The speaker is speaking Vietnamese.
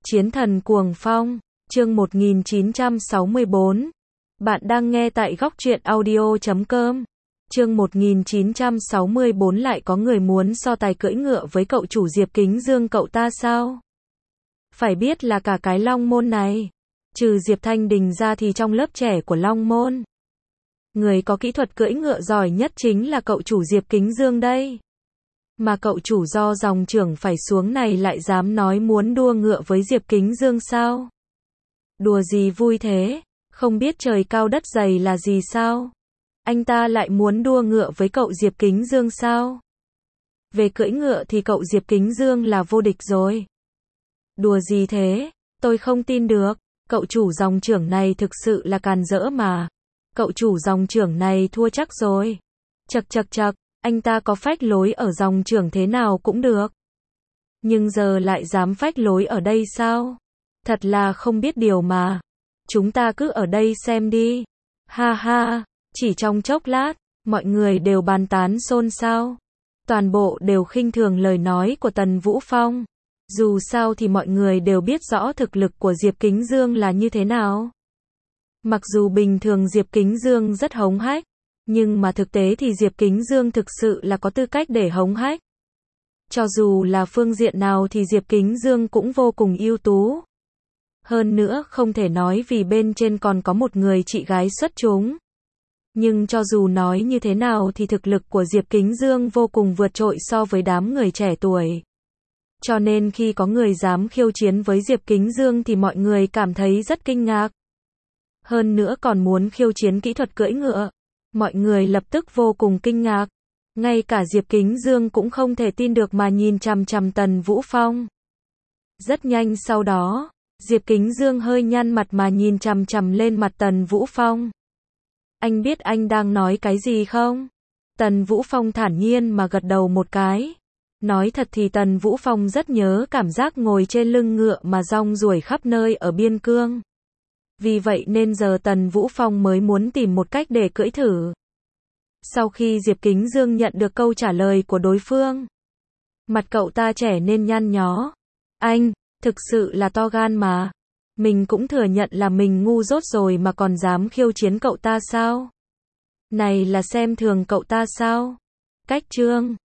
Chiến thần cuồng phong, chương 1964. Bạn đang nghe tại góc truyện audio.com. Chương 1964 lại có người muốn so tài cưỡi ngựa với cậu chủ Diệp Kính Dương cậu ta sao? Phải biết là cả cái Long Môn này, trừ Diệp Thanh Đình ra thì trong lớp trẻ của Long Môn, người có kỹ thuật cưỡi ngựa giỏi nhất chính là cậu chủ Diệp Kính Dương đây. Mà cậu chủ do dòng trưởng phải xuống này lại dám nói muốn đua ngựa với Diệp Kính Dương sao? Đùa gì vui thế? Không biết trời cao đất dày là gì sao? Anh ta lại muốn đua ngựa với cậu Diệp Kính Dương sao? Về cưỡi ngựa thì cậu Diệp Kính Dương là vô địch rồi. Đùa gì thế? Tôi không tin được. Cậu chủ dòng trưởng này thực sự là càn rỡ mà. Cậu chủ dòng trưởng này thua chắc rồi. Chậc chậc chậc, anh ta có phách lối ở dòng trưởng thế nào cũng được. Nhưng giờ lại dám phách lối ở đây sao? Thật là không biết điều mà. Chúng ta cứ ở đây xem đi. Ha ha, chỉ trong chốc lát, mọi người đều bàn tán xôn xao. Toàn bộ đều khinh thường lời nói của Tần Vũ Phong. Dù sao thì mọi người đều biết rõ thực lực của Diệp Kính Dương là như thế nào. Mặc dù bình thường Diệp Kính Dương rất hống hách, nhưng mà thực tế thì Diệp Kính Dương thực sự là có tư cách để hống hách. Cho dù là phương diện nào thì Diệp Kính Dương cũng vô cùng ưu tú. Hơn nữa không thể nói vì bên trên còn có một người chị gái xuất chúng. Nhưng cho dù nói như thế nào thì thực lực của Diệp Kính Dương vô cùng vượt trội so với đám người trẻ tuổi. Cho nên khi có người dám khiêu chiến với Diệp Kính Dương thì mọi người cảm thấy rất kinh ngạc. Hơn nữa còn muốn khiêu chiến kỹ thuật cưỡi ngựa. Mọi người lập tức vô cùng kinh ngạc. Ngay cả Diệp Kính Dương cũng không thể tin được mà nhìn chằm chằm Tần Vũ Phong. Rất nhanh sau đó, Diệp Kính Dương hơi nhăn mặt mà nhìn chằm chằm lên mặt Tần Vũ Phong. Anh biết anh đang nói cái gì không? Tần Vũ Phong thản nhiên mà gật đầu một cái. Nói thật thì Tần Vũ Phong rất nhớ cảm giác ngồi trên lưng ngựa mà rong ruổi khắp nơi ở biên cương. Vì vậy nên giờ Tần Vũ Phong mới muốn tìm một cách để cưỡi thử. Sau khi Diệp Kính Dương nhận được câu trả lời của đối phương, mặt cậu ta trẻ nên nhăn nhó. Anh, thực sự là to gan mà. Mình cũng thừa nhận là mình ngu dốt rồi mà còn dám khiêu chiến cậu ta sao? Này là xem thường cậu ta sao? Cách chương